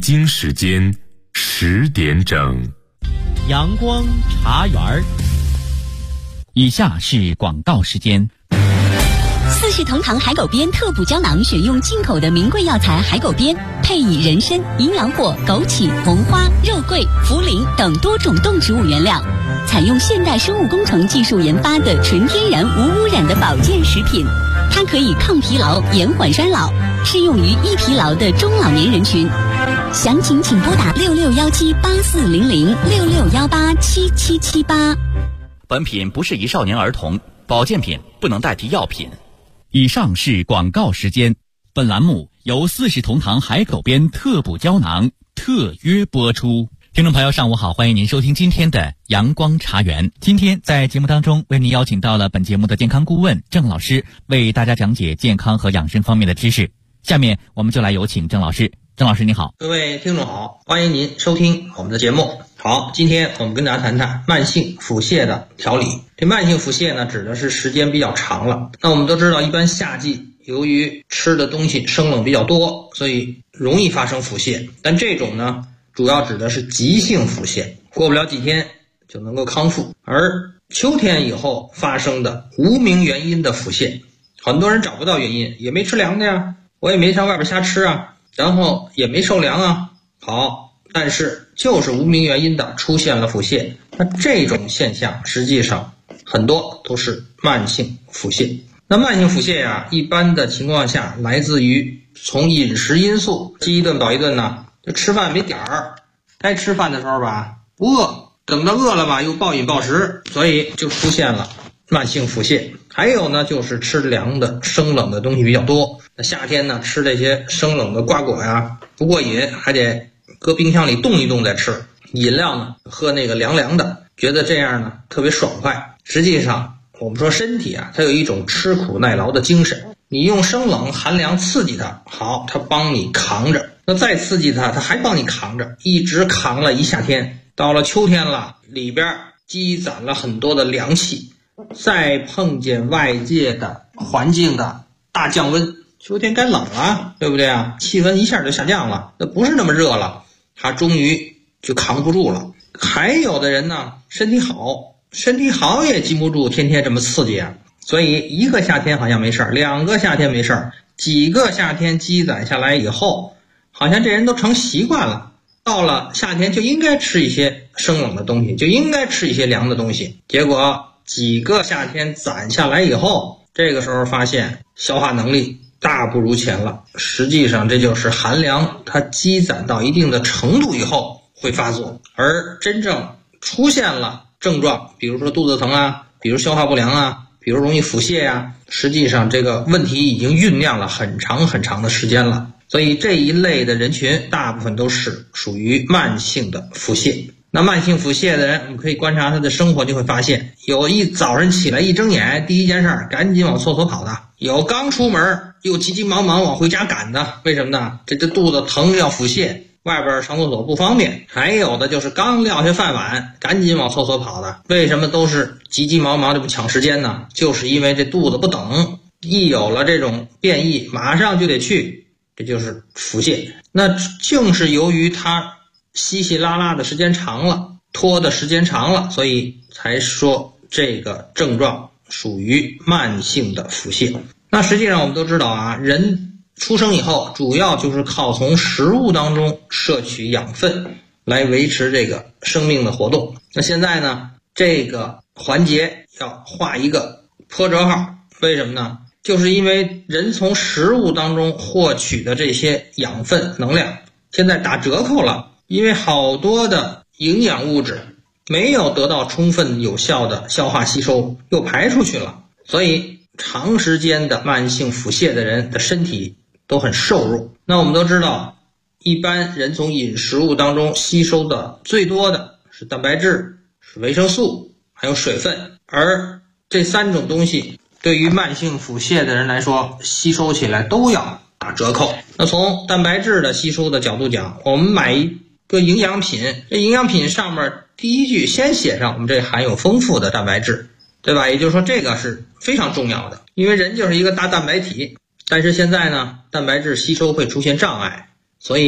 京时间10点整， 阳光茶园儿。 以下是广告时间。 四世同堂海狗鞭特补胶囊选用进口的名贵药材海狗鞭，配以人参、营养果、枸杞、红花、肉桂、茯苓等多种动植物原料，采用现代生物工程技术研发的纯天然无污染的保健食品。它可以抗疲劳、延缓衰老，适用于易疲劳的中老年人群。详情请拨打6617840066187778。 本品不适宜少年儿童，保健品不能代替药品。以上是广告时间，本栏目由四世同堂海狗鞭特补胶囊特约播出。听众朋友上午好，欢迎您收听今天的阳光茶园。今天在节目当中为您邀请到了本节目的健康顾问郑老师，为大家讲解健康和养生方面的知识。下面我们就来有请郑老师。郑老师你好。 各位听众好，欢迎您收听我们的节目。好，今天我们跟大家谈谈慢性腹泻的调理。这慢性腹泻呢，指的是时间比较长了。那我们都知道，一般夏季由于吃的东西生冷比较多，所以容易发生腹泻。但这种呢，主要指的是急性腹泻，过不了几天就能够康复。而秋天以后发生的无名原因的腹泻，很多人找不到原因，也没吃凉的呀，我也没上外边瞎吃啊，然后也没受凉啊。好，但是就是无名原因的出现了腹泻，那这种现象实际上很多都是慢性腹泻。那慢性腹泻呀，一般的情况下来自于从饮食因素，饥一顿饱一顿呢，就吃饭没点儿，该吃饭的时候吧不饿，等着饿了吧又暴饮暴食，所以就出现了慢性腹泻。还有呢，就是吃凉的生冷的东西比较多，那夏天呢吃这些生冷的瓜果呀不过瘾，还得搁冰箱里冻一冻再吃。饮料呢喝那个凉凉的，觉得这样呢特别爽快。实际上我们说身体啊，它有一种吃苦耐劳的精神，你用生冷寒凉刺激它，好，它帮你扛着，那再刺激它，它还帮你扛着，一直扛了一夏天。到了秋天了，里边积攒了很多的凉气，再碰见外界的环境的大降温，秋天该冷了，对不对啊？气温一下就下降了，那不是那么热了，它终于就扛不住了。还有的人呢，身体好也经不住天天这么刺激啊，所以一个夏天好像没事儿，2个夏天没事儿，几个夏天积攒下来以后，好像这人都成习惯了，到了夏天就应该吃一些生冷的东西，就应该吃一些凉的东西。结果几个夏天攒下来以后，这个时候发现消化能力大不如前了。实际上这就是寒凉它积攒到一定的程度以后会发作，而真正出现了症状，比如说肚子疼啊，比如消化不良啊，比如容易腹泻啊，实际上这个问题已经酝酿了很长很长的时间了。所以这一类的人群大部分都是属于慢性的腹泻。那慢性腹泻的人，我们可以观察他的生活，就会发现有一早上起来一睁眼第一件事赶紧往厕所跑的，有刚出门又急急忙忙往回家赶的，为什么呢？这肚子疼要腹泻，外边上厕所不方便。还有的就是刚撂下饭碗赶紧往厕所跑的，为什么都是急急忙忙，这不抢时间呢？就是因为这肚子不等，一有了这种变异马上就得去，这就是腹泻。那正是由于它稀稀拉拉的时间长了，拖的时间长了，所以才说这个症状属于慢性的腹泻。那实际上我们都知道啊，人出生以后主要就是靠从食物当中摄取养分来维持这个生命的活动。那现在呢，这个环节要画一个破折号，为什么呢？就是因为人从食物当中获取的这些养分能量现在打折扣了，因为好多的营养物质没有得到充分有效的消化吸收，又排出去了，所以长时间的慢性腹泻的人的身体都很瘦弱。那我们都知道，一般人从饮食物当中吸收的最多的是蛋白质，是维生素，还有水分，而这3种东西对于慢性腹泻的人来说，吸收起来都要打折扣。那从蛋白质的吸收的角度讲，我们买一个营养品，这营养品上面第一句先写上我们这含有丰富的蛋白质，对吧？也就是说这个是非常重要的，因为人就是一个大蛋白体。但是现在呢，蛋白质吸收会出现障碍，所以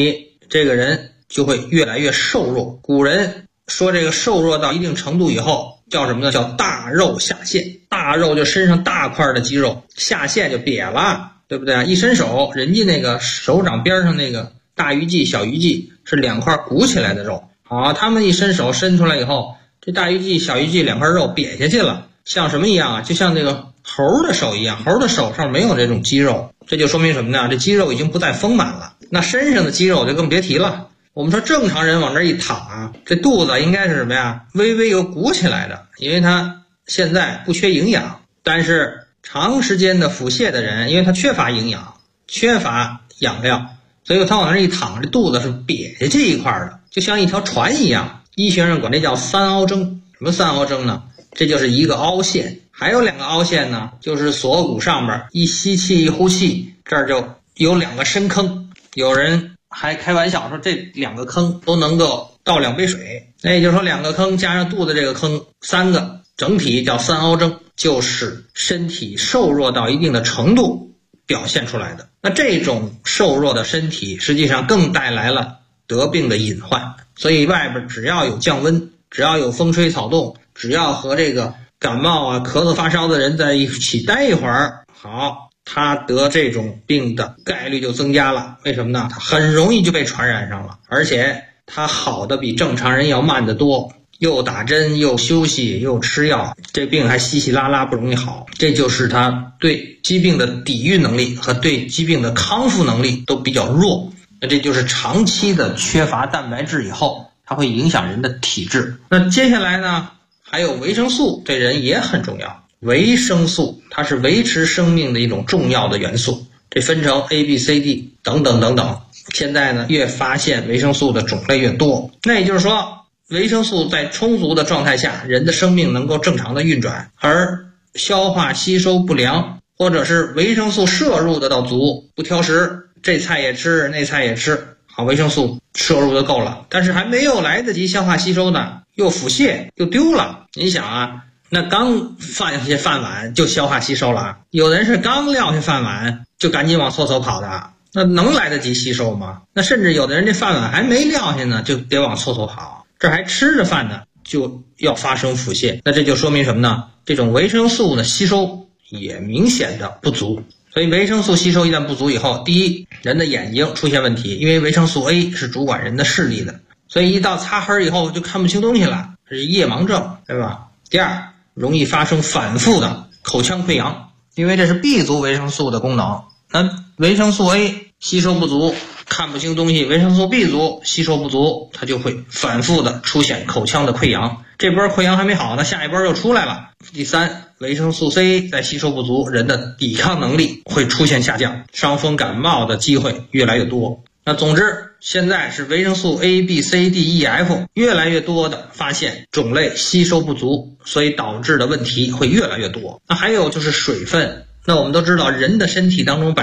这个人就会越来越瘦弱。古人说这个瘦弱到一定程度以后叫什么呢？叫大肉下陷。大肉就身上大块的肌肉，下陷就瘪了，对不对？一伸手，人家那个手掌边上那个大鱼际小鱼际是两块鼓起来的肉，好，他们一伸手伸出来以后，这大鱼际小鱼际两块肉瘪下去了，像什么一样啊？就像那个猴的手一样，猴的手上没有这种肌肉，这就说明什么呢？这肌肉已经不再丰满了。那身上的肌肉就更别提了。我们说正常人往这一躺啊，这肚子应该是什么呀？微微有鼓起来的，因为他现在不缺营养。但是长时间的腹泻的人，因为他缺乏营养，缺乏养料，所以他往那一躺，这肚子是瘪下去一块的，就像一条船一样。医学上管这叫三凹征。什么三凹征呢？这就是一个凹陷，还有两个凹陷呢，就是锁骨上边一吸气一呼气，这儿就有两个深坑。有人还开玩笑说这两个坑都能够倒2杯水，那也就是说两个坑加上肚子这个坑，3个，整体叫三凹征，就是身体瘦弱到一定的程度表现出来的。那这种瘦弱的身体实际上更带来了得病的隐患。所以外边只要有降温，只要有风吹草动，只要和这个感冒啊咳嗽发烧的人在一起待一会儿，好，他得这种病的概率就增加了。为什么呢？他很容易就被传染上了，而且他好的比正常人要慢得多，又打针又休息又吃药，这病还稀稀拉拉不容易好。这就是他对疾病的抵御能力和对疾病的康复能力都比较弱。那这就是长期的缺乏蛋白质以后，它会影响人的体质。那接下来呢，还有维生素，这人也很重要。维生素它是维持生命的一种重要的元素，这分成 A、B、C、D 等等等等。现在呢，越发现维生素的种类越多，那也就是说，维生素在充足的状态下，人的生命能够正常的运转。而消化吸收不良，或者是维生素摄入的到足，不挑食，这菜也吃那菜也吃，好，维生素摄入的够了，但是还没有来得及消化吸收呢，又腹泻又丢了。你想啊，那刚放下些饭碗就消化吸收了，有的人是刚撂下饭碗就赶紧往厕所跑的，那能来得及吸收吗？那甚至有的人这饭碗还没撂下呢，就得往厕所跑，这还吃着饭呢，就要发生腹泻。那这就说明什么呢？这种维生素的吸收也明显的不足。所以维生素吸收一旦不足以后，第一，人的眼睛出现问题，因为维生素 A 是主管人的视力的，所以一到擦黑以后就看不清东西了，这是夜盲症，对吧？第二，容易发生反复的口腔溃疡，因为这是 B 族维生素的功能。那维生素 A 吸收不足，看不清东西，维生素 B 族吸收不足，它就会反复的出现口腔的溃疡，这波溃疡还没好呢，下一波又出来了。第三，维生素 C 在吸收不足，人的抵抗能力会出现下降，伤风感冒的机会越来越多。那总之，现在是维生素 A、B、C、D、E、F 越来越多的发现种类吸收不足，所以导致的问题会越来越多。那还有就是水分，那我们都知道人的身体当中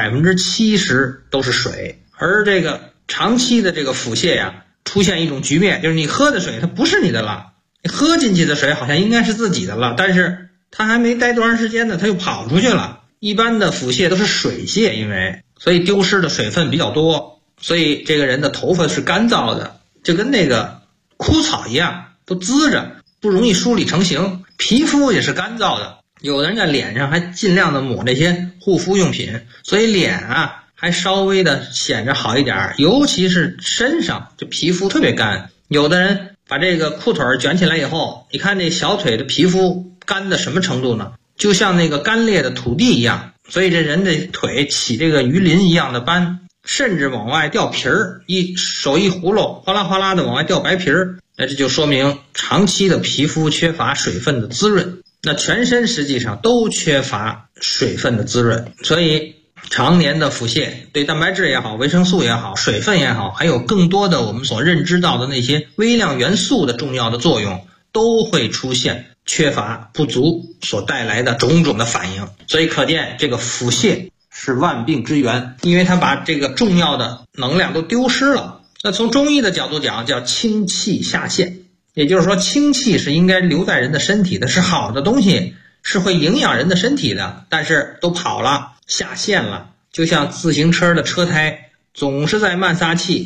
70% 都是水，而这个长期的这个腹泻呀，出现一种局面，就是你喝的水它不是你的了，你喝进去的水好像应该是自己的了，但是它还没待多长时间呢，它又跑出去了。一般的腹泻都是水泻，因为所以丢失的水分比较多，所以这个人的头发是干燥的，就跟那个枯草一样，都滋着，不容易梳理成型。皮肤也是干燥的，有的人在脸上还尽量的抹这些护肤用品，所以脸啊还稍微的显着好一点，尤其是身上这皮肤特别干。有的人把这个裤腿卷起来以后，你看这小腿的皮肤干的什么程度呢？就像那个干裂的土地一样，所以这人的腿起这个鱼鳞一样的斑，甚至往外掉皮儿，一手一葫芦哗啦哗啦的往外掉白皮儿。那这就说明长期的皮肤缺乏水分的滋润，那全身实际上都缺乏水分的滋润，所以常年的腹泻对蛋白质也好，维生素也好，水分也好，还有更多的我们所认知到的那些微量元素的重要的作用，都会出现缺乏不足所带来的种种的反应。所以可见这个腹泻是万病之源，因为它把这个重要的能量都丢失了。那从中医的角度讲，叫清气下陷，也就是说清气是应该留在人的身体的，是好的东西，是会营养人的身体的，但是都跑了，下陷了，就像自行车的车胎总是在慢撒气，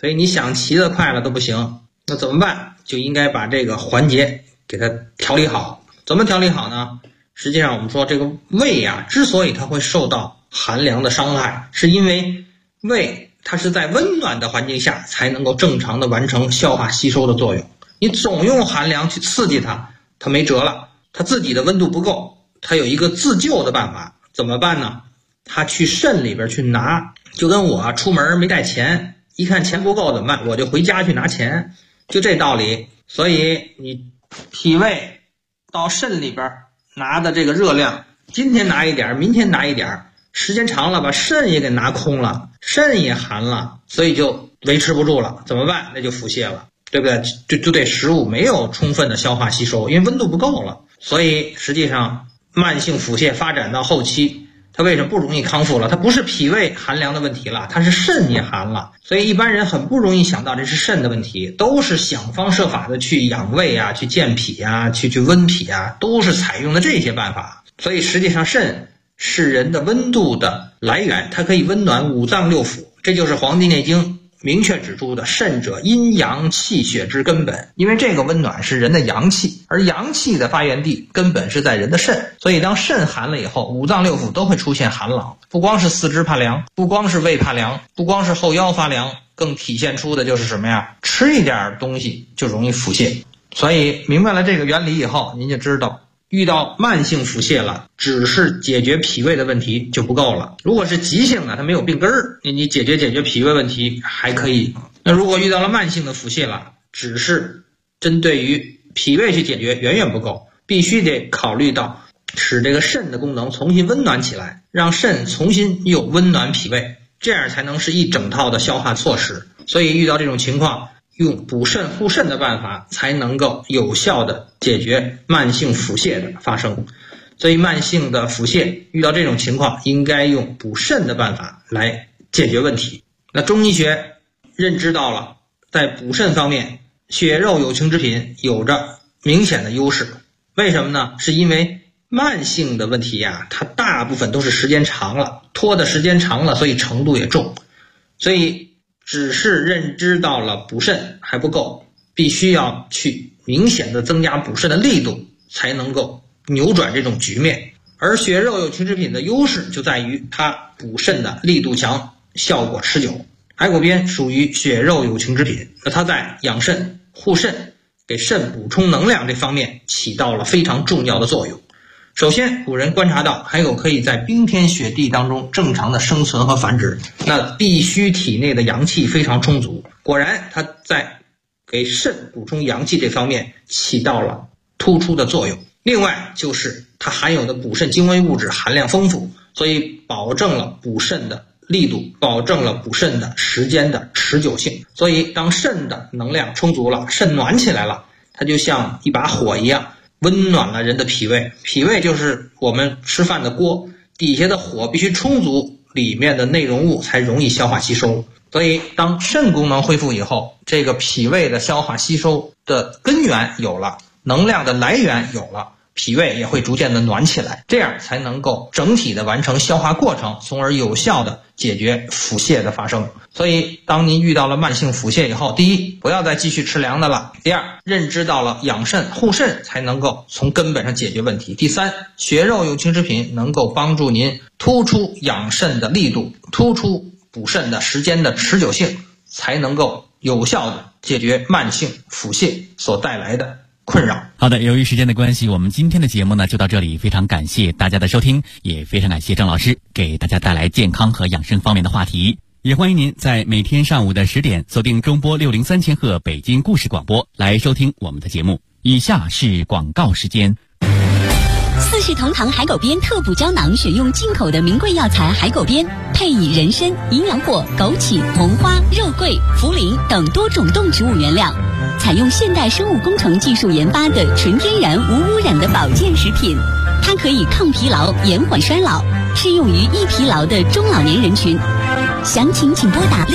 所以你想骑得快了都不行，那怎么办？就应该把这个环节给它调理好。怎么调理好呢？实际上我们说这个胃啊，之所以它会受到寒凉的伤害，是因为胃它是在温暖的环境下才能够正常的完成消化吸收的作用。你总用寒凉去刺激它，它没辙了，它自己的温度不够，它有一个自救的办法。怎么办呢？它去肾里边去拿，就跟我出门没带钱，一看钱不够怎么办？我就回家去拿钱，就这道理。所以你脾胃到肾里边拿的这个热量，今天拿一点，明天拿一点，时间长了把肾也给拿空了，肾也寒了，所以就维持不住了。怎么办？那就腹泻了，对不对？就对食物没有充分的消化吸收，因为温度不够了。所以实际上慢性腹泻发展到后期，它为什么不容易康复了？它不是脾胃寒凉的问题了，它是肾也寒了。所以一般人很不容易想到这是肾的问题，都是想方设法的去养胃啊，去健脾啊，去温脾啊，都是采用的这些办法。所以实际上肾是人的温度的来源，它可以温暖五脏六腑，这就是《黄帝内经》明确指出的肾者阴阳气血之根本。因为这个温暖是人的阳气，而阳气的发源地根本是在人的肾，所以当肾寒了以后，五脏六腑都会出现寒冷，不光是四肢怕凉，不光是胃怕凉，不光是后腰发凉，更体现出的就是什么呀？吃一点东西就容易腹泻。所以明白了这个原理以后，您就知道遇到慢性腹泻了，只是解决脾胃的问题就不够了。如果是急性的，它没有病根儿，你解决脾胃问题还可以。那如果遇到了慢性的腹泻了，只是针对于脾胃去解决远远不够，必须得考虑到使这个肾的功能重新温暖起来，让肾重新又温暖脾胃，这样才能是一整套的消化措施。所以遇到这种情况，用补肾护肾的办法才能够有效的解决慢性腹泻的发生。所以慢性的腹泻遇到这种情况，应该用补肾的办法来解决问题。那中医学认知到了，在补肾方面，血肉有情之品有着明显的优势。为什么呢？是因为慢性的问题呀，它大部分都是时间长了，拖的时间长了，所以程度也重。所以只是认知到了补肾还不够，必须要去明显的增加补肾的力度，才能够扭转这种局面。而血肉有情之品的优势就在于它补肾的力度强，效果持久。海狗鞭属于血肉有情之品，那它在养肾护肾给肾补充能量这方面起到了非常重要的作用。首先古人观察到海狗可以在冰天雪地当中正常的生存和繁殖，那必须体内的阳气非常充足。果然它在给肾补充阳气这方面起到了突出的作用。另外就是它含有的补肾精微物质含量丰富，所以保证了补肾的力度，保证了补肾的时间的持久性。所以当肾的能量充足了，肾暖起来了，它就像一把火一样，温暖了人的脾胃。脾胃就是我们吃饭的锅，底下的火必须充足，里面的内容物才容易消化吸收。所以当肾功能恢复以后，这个脾胃的消化吸收的根源有了，能量的来源有了，脾胃也会逐渐的暖起来，这样才能够整体的完成消化过程，从而有效的解决腹泻的发生。所以当您遇到了慢性腹泻以后，第一，不要再继续吃凉的了；第二，认知到了养肾护肾才能够从根本上解决问题；第三，血肉有情之品能够帮助您突出养肾的力度，突出补肾的时间的持久性，才能够有效的解决慢性腹泻所带来的困扰。 好的，由于时间的关系，我们今天的节目呢就到这里，非常感谢大家的收听，也非常感谢郑老师给大家带来健康和养生方面的话题。也欢迎您在每天上午的10点锁定中波603千赫北京故事广播来收听我们的节目。以下是广告时间。 四世同堂海狗鞭特补胶囊选用进口的名贵药材海狗鞭，配以人参、营养果、枸杞、红花、肉桂、茯苓等多种动植物原料，采用现代生物工程技术研发的纯天然无污染的保健食品。它可以抗疲劳、延缓衰老，适用于易疲劳的中老年人群。详情请拨打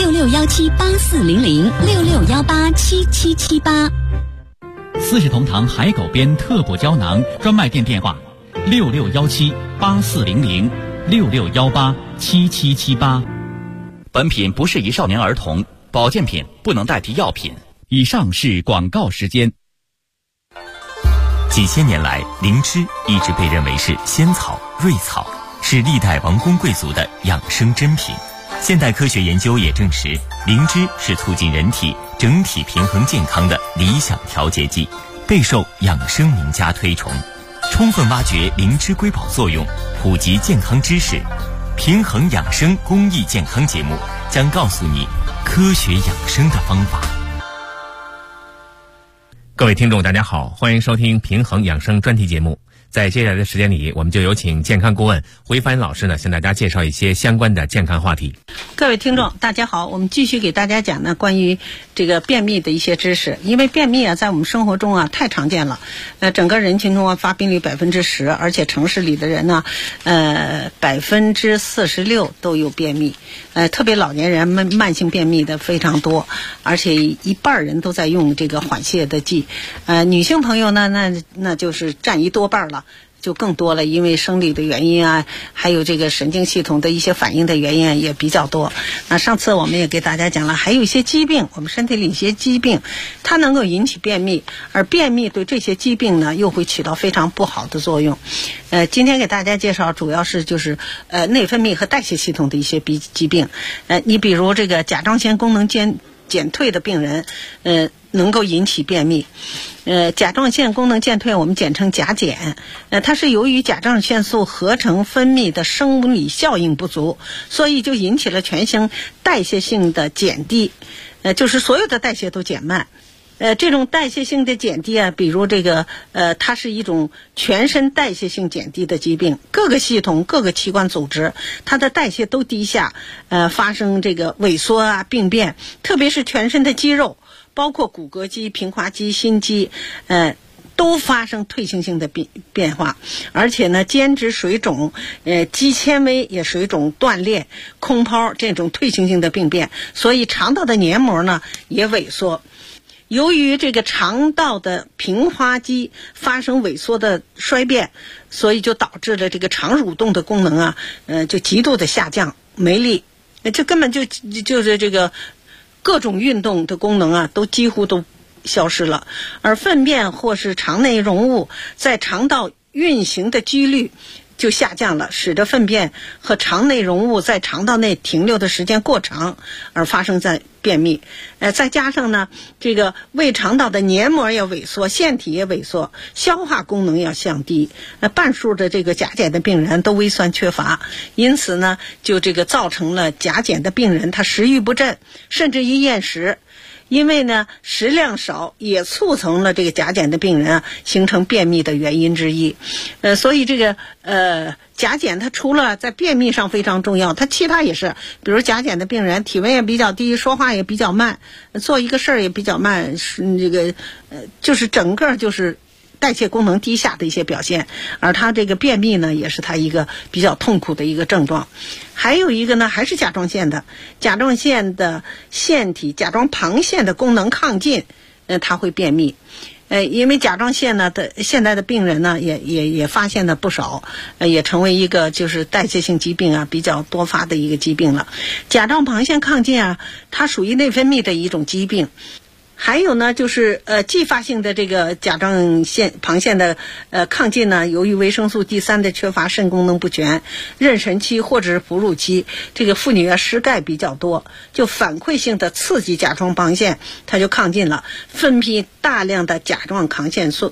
6617840066187778。 四世同堂海狗鞭特补胶囊专卖店电话6617840066187778。本品不适宜少年儿童。 保健品不能代替药品。以上是广告时间。 几千年来，灵芝一直被认为是仙草、瑞草，是历代王公贵族的养生珍品。现代科学研究也证实，灵芝是促进人体整体平衡健康的理想调节剂，备受养生名家推崇。充分挖掘灵芝瑰宝作用，普及健康知识，平衡养生公益健康节目将告诉你科学养生的方法。 各位听众大家好，欢迎收听平衡养生专题节目。在接下来的时间里，我们就有请健康顾问回帆老师呢，向大家介绍一些相关的健康话题。 各位听众大家好，我们继续给大家讲呢关于这个便秘的一些知识。因为便秘啊在我们生活中啊太常见了，整个人群中啊发病率 10%， 而且城市里的人呢46%都有便秘，特别老年人慢性便秘的非常多，而且一半人都在用这个缓泻的剂。女性朋友呢那就是占一多半了，就更多了，因为生理的原因啊，还有这个神经系统的一些反应的原因也比较多。那上次我们也给大家讲了，还有一些疾病，我们身体里一些疾病它能够引起便秘，而便秘对这些疾病呢又会起到非常不好的作用。今天给大家介绍主要是就是内分泌和代谢系统的一些疾病。你比如这个甲状腺功能减退的病人能够引起便秘。甲状腺功能减退我们简称甲减，它是由于甲状腺素合成分泌的生理效应不足，所以就引起了全身代谢性的减低，就是所有的代谢都减慢。这种代谢性的减低啊，比如这个它是一种全身代谢性减低的疾病，各个系统各个器官组织它的代谢都低下，发生这个萎缩啊病变，特别是全身的肌肉，包括骨骼肌、平滑肌、心肌都发生退行性的变化，而且呢间质水肿、肌纤维也水肿、断裂、空泡这种退行性的病变，所以肠道的黏膜呢也萎缩。由于这个肠道的平滑肌发生萎缩的衰变，所以就导致了这个肠蠕动的功能啊就极度的下降，没力，这根本就是这个各种运动的功能啊都几乎都消失了。而粪便或是肠内容物在肠道运行的几率就下降了，使得粪便和肠内容物在肠道内停留的时间过长，而发生在便秘。再加上呢这个胃肠道的黏膜也萎缩，腺体也萎缩，消化功能要降低，半数的这个甲减的病人都胃酸缺乏，因此呢就这个造成了甲减的病人他食欲不振，甚至于厌食。因为呢食量少也促成了这个甲减的病人啊形成便秘的原因之一。所以这个甲减它除了在便秘上非常重要，它其他也是，比如甲减的病人体温也比较低，说话也比较慢，做一个事儿也比较慢，这个就是整个就是代谢功能低下的一些表现，而它这个便秘呢也是它一个比较痛苦的一个症状。还有一个呢还是甲状腺的腺体甲状旁腺的功能亢进，它会便秘。因为甲状腺呢的现在的病人呢也发现了不少，也成为一个就是代谢性疾病啊比较多发的一个疾病了。甲状旁腺亢进啊，它属于内分泌的一种疾病。还有呢就是继发性的这个甲状腺旁腺的亢进呢，由于维生素 D3 的缺乏，肾功能不全，妊娠期或者是哺乳期，这个妇女啊失钙比较多，就反馈性的刺激甲状旁腺，它就亢进了，分泌大量的甲状旁腺素，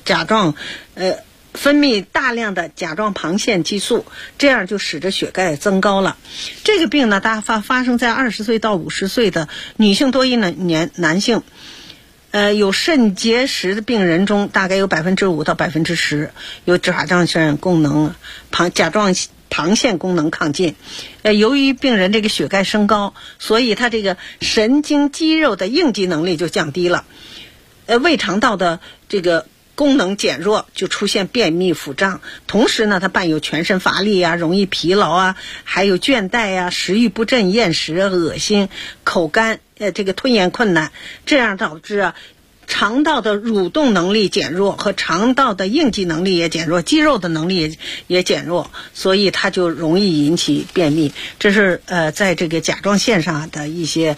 分泌大量的甲状旁腺激素，这样就使得血钙增高了。这个病呢它发生在20岁到50岁的女性多于男性。有肾结石的病人中大概有 5%到 10% 有甲状腺功能甲状旁腺功能亢进。由于病人这个血钙升高，所以他这个神经肌肉的应激能力就降低了，胃肠道的这个功能减弱，就出现便秘腹胀，同时呢它伴有全身乏力啊，容易疲劳啊，还有倦怠啊，食欲不振、厌食、恶心、口干，这个吞咽困难，这样导致啊肠道的蠕动能力减弱和肠道的应激能力也减弱，肌肉的能力也减弱，所以它就容易引起便秘。这是在这个甲状腺上的一些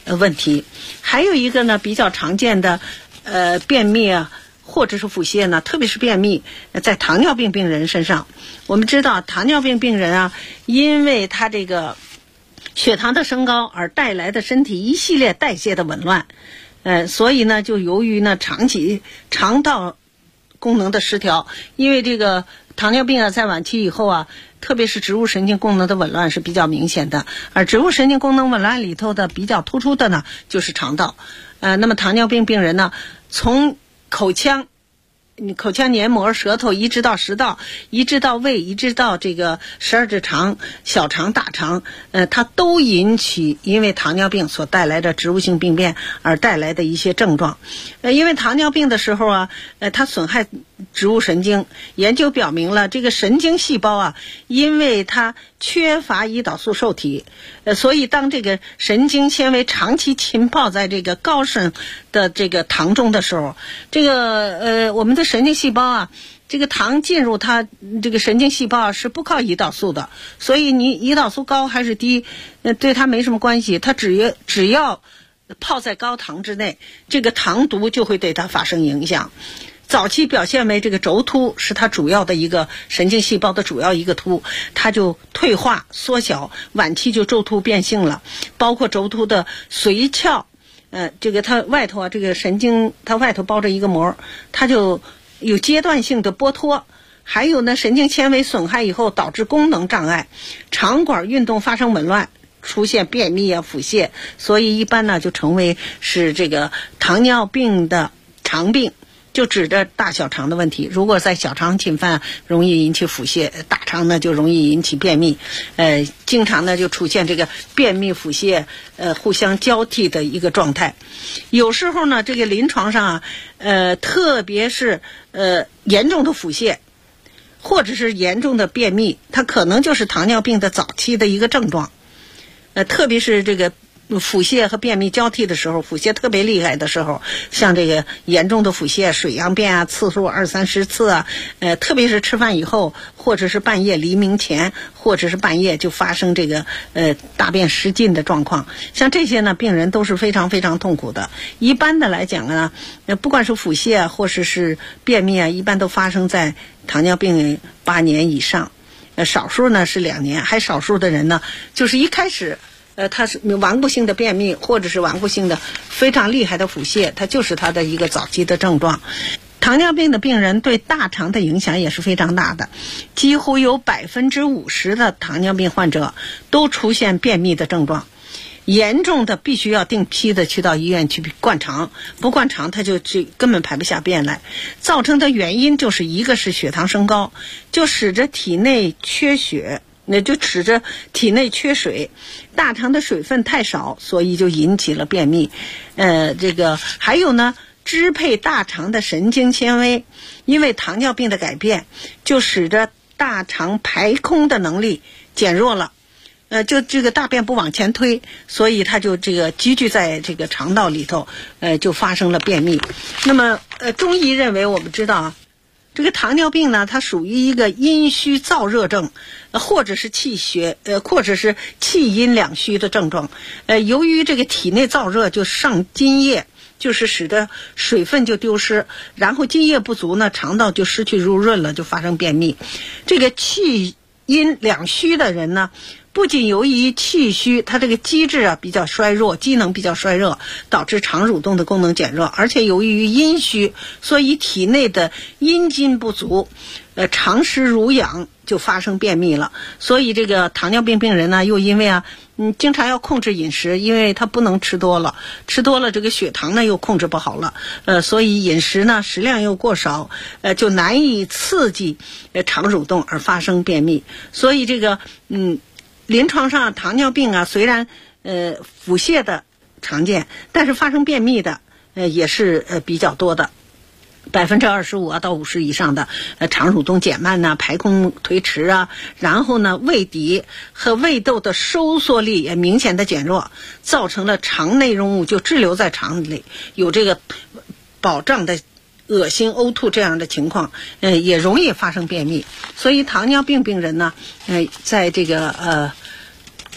问题。还有一个呢比较常见的便秘啊或者是腹泻呢，特别是便秘在糖尿病病人身上。我们知道糖尿病病人啊，因为他这个血糖的升高而带来的身体一系列代谢的紊乱，所以呢就由于呢长期肠道功能的失调，因为这个糖尿病啊在晚期以后啊，特别是植物神经功能的紊乱是比较明显的，而植物神经功能紊乱里头的比较突出的呢就是肠道。那么糖尿病病人呢，从口腔黏膜、舌头一直到食道，一直到胃，一直到这个12指肠、小肠、大肠，它都引起因为糖尿病所带来的植物性病变而带来的一些症状。因为糖尿病的时候啊，它损害植物神经，研究表明了这个神经细胞啊，因为它缺乏胰岛素受体，所以当这个神经纤维长期浸泡在这个高渗的这个糖中的时候，这个我们的神经细胞啊，这个糖进入它这个神经细胞啊是不靠胰岛素的，所以你胰岛素高还是低，对它没什么关系，它只要泡在高糖之内，这个糖毒就会对它发生影响。早期表现为这个轴突是它主要的一个神经细胞的主要一个突，它就退化缩小，晚期就轴突变性了，包括轴突的髓鞘，这个它外头啊，这个神经它外头包着一个膜，它就有阶段性的剥脱。还有呢，神经纤维损害以后导致功能障碍，肠管运动发生紊乱，出现便秘啊、腹泻，所以一般呢就成为是这个糖尿病的肠病。就指着大小肠的问题，如果在小肠侵犯容易引起腹泻，大肠呢就容易引起便秘，经常呢就出现这个便秘腹泻互相交替的一个状态。有时候呢这个临床上特别是严重的腹泻或者是严重的便秘，它可能就是糖尿病的早期的一个症状。特别是这个腹泻和便秘交替的时候，腹泻特别厉害的时候，像这个严重的腹泻、水样便啊，次数20-30次啊，特别是吃饭以后，或者是半夜黎明前，或者是半夜就发生这个大便失禁的状况，像这些呢，病人都是非常非常痛苦的。一般的来讲呢，不管是腹泻啊，或者是便秘啊，一般都发生在糖尿病8年以上，少数呢是2年，还少数的人呢，就是一开始。它是顽固性的便秘，或者是顽固性的非常厉害的腹泻，它就是它的一个早期的症状。糖尿病的病人对大肠的影响也是非常大的，几乎有50%的糖尿病患者都出现便秘的症状，严重的必须要定期的去到医院去灌肠，不灌肠他就根本排不下便来。造成的原因就是一个是血糖升高，就使得体内缺血，那就使得体内缺水，大肠的水分太少，所以就引起了便秘。这个还有呢，支配大肠的神经纤维，因为糖尿病的改变，就使得大肠排空的能力减弱了。就这个大便不往前推，所以它就这个积聚在这个肠道里头，就发生了便秘。那么中医认为，我们知道啊，这个糖尿病呢，它属于一个阴虚燥热症，或者是气血，或者是气阴两虚的症状。由于这个体内燥热，就上津液，就是使得水分就丢失，然后津液不足呢，肠道就失去濡润了，就发生便秘。这个气阴两虚的人呢，不仅由于气虚，它这个机制啊比较衰弱，机能比较衰弱，导致肠蠕动的功能减弱，而且由于阴虚，所以体内的阴津不足，肠湿濡养，就发生便秘了。所以这个糖尿病病人呢，又因为啊，经常要控制饮食，因为他不能吃多了，吃多了这个血糖呢又控制不好了，所以饮食呢食量又过少，就难以刺激肠蠕动而发生便秘。所以这个临床上糖尿病啊，虽然腹泻的常见，但是发生便秘的也是比较多的。25%到50%以上的肠蠕动减慢排空推迟啊，然后呢胃底和胃窦的收缩力也明显的减弱，造成了肠内容物就滞留在肠里，有这个饱胀的恶心呕吐这样的情况，也容易发生便秘。所以糖尿病病人呢，在这个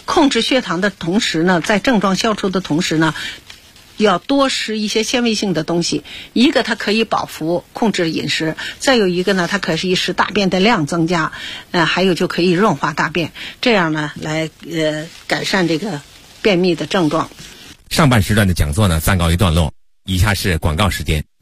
控制血糖的同时呢，在症状消除的同时呢，要多吃一些纤维性的东西。一个它可以饱腹控制饮食，再有一个呢，它可以使大便的量增加，还有就可以润滑大便，这样呢来改善这个便秘的症状。 上半时段的讲座呢暂告一段落，以下是广告时间。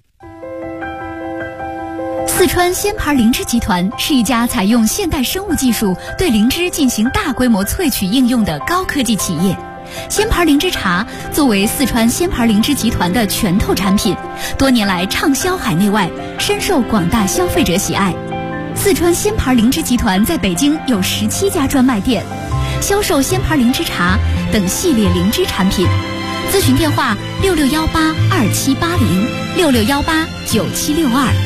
四川鲜牌灵芝集团是一家采用现代生物技术对灵芝进行大规模萃取应用的高科技企业。鲜牌灵芝茶作为四川鲜牌灵芝集团的拳头产品，多年来畅销海内外，深受广大消费者喜爱。四川鲜牌灵芝集团在北京有17家专卖店，销售鲜牌灵芝茶等系列灵芝产品。咨询电话66182780，66189762。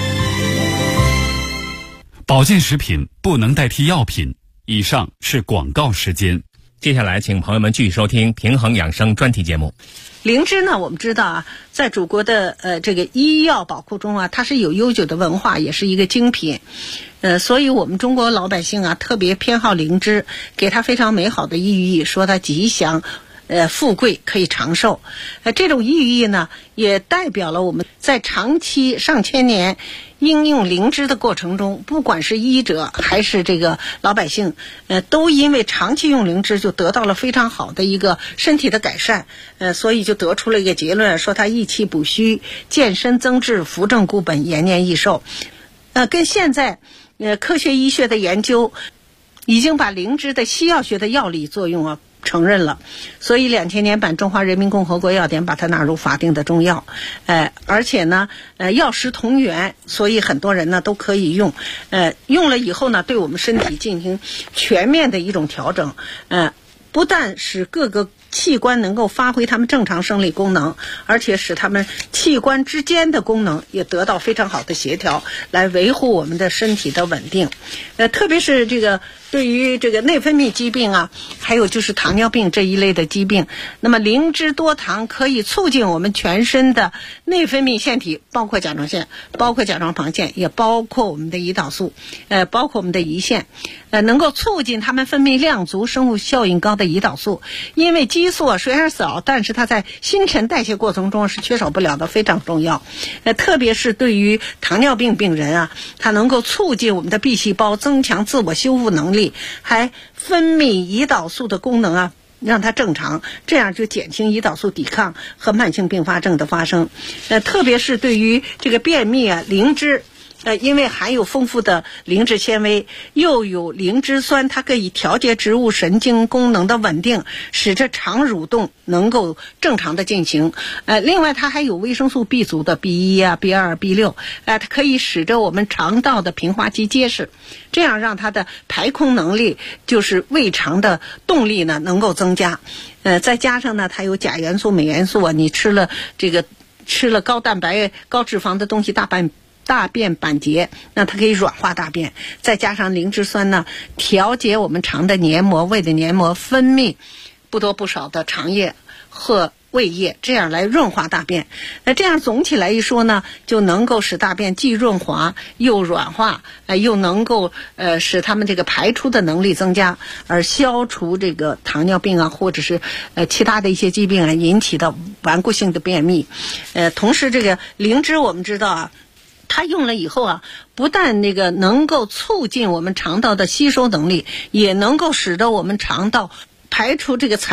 保健食品不能代替药品。以上是广告时间。 接下来请朋友们继续收听平衡养生专题节目。 灵芝呢，我们知道啊，在祖国的这个医药宝库中啊，它是有悠久的文化，也是一个精品。所以我们中国老百姓啊，特别偏好灵芝，给它非常美好的寓意，说它吉祥。富贵，可以长寿。这种寓意呢，也代表了我们在长期上千年应用灵芝的过程中，不管是医者还是这个老百姓，都因为长期用灵芝就得到了非常好的一个身体的改善。所以就得出了一个结论，说它益气补虚、健身增智、扶正固本、延年益寿。跟现在科学医学的研究已经把灵芝的西药学的药理作用承认了，所以2000年版《中华人民共和国药典》把它纳入法定的中药。而且呢，药食同源，所以很多人呢都可以用。用了以后呢，对我们身体进行全面的一种调整。不但使各个器官能够发挥它们正常生理功能，而且使它们器官之间的功能也得到非常好的协调，来维护我们的身体的稳定。特别是这个对于这个内分泌疾病啊，还有就是糖尿病这一类的疾病，那么灵芝多糖可以促进我们全身的内分泌腺体，包括甲状腺，包括甲状旁腺，也包括我们的胰岛素，包括我们的胰腺，能够促进它们分泌量足、生物效应高的胰岛素。因为激素虽然少，但是它在新陈代谢过程中是缺少不了的，非常重要。特别是对于糖尿病病人啊，它能够促进我们的 B 细胞增强自我修复能力，还分泌胰岛素的功能啊，让它正常，这样就减轻胰岛素抵抗和慢性并发症的发生。特别是对于这个便秘啊，灵芝因为含有丰富的灵芝纤维，又有灵芝酸，它可以调节植物神经功能的稳定，使这肠蠕动能够正常的进行。另外它还有维生素 B 族的 B1 啊、B2、B6，它可以使得我们肠道的平滑肌结实，这样让它的排空能力，就是胃肠的动力呢能够增加。再加上呢，它有钾元素、镁元素啊，你吃了高蛋白、高脂肪的东西，大便板结，那它可以软化大便。再加上灵芝酸呢，调节我们肠的黏膜、胃的黏膜，分泌不多不少的肠液和胃液，这样来润滑大便。这样总体来一说呢，就能够使大便既润滑又软化，又能够使它们这个排出的能力增加，而消除这个糖尿病啊，或者是其他的一些疾病啊引起的顽固性的便秘。同时这个灵芝我们知道啊，它用了以后啊，不但能够促进我们肠道的吸收能力，也能够使得我们肠道排出这个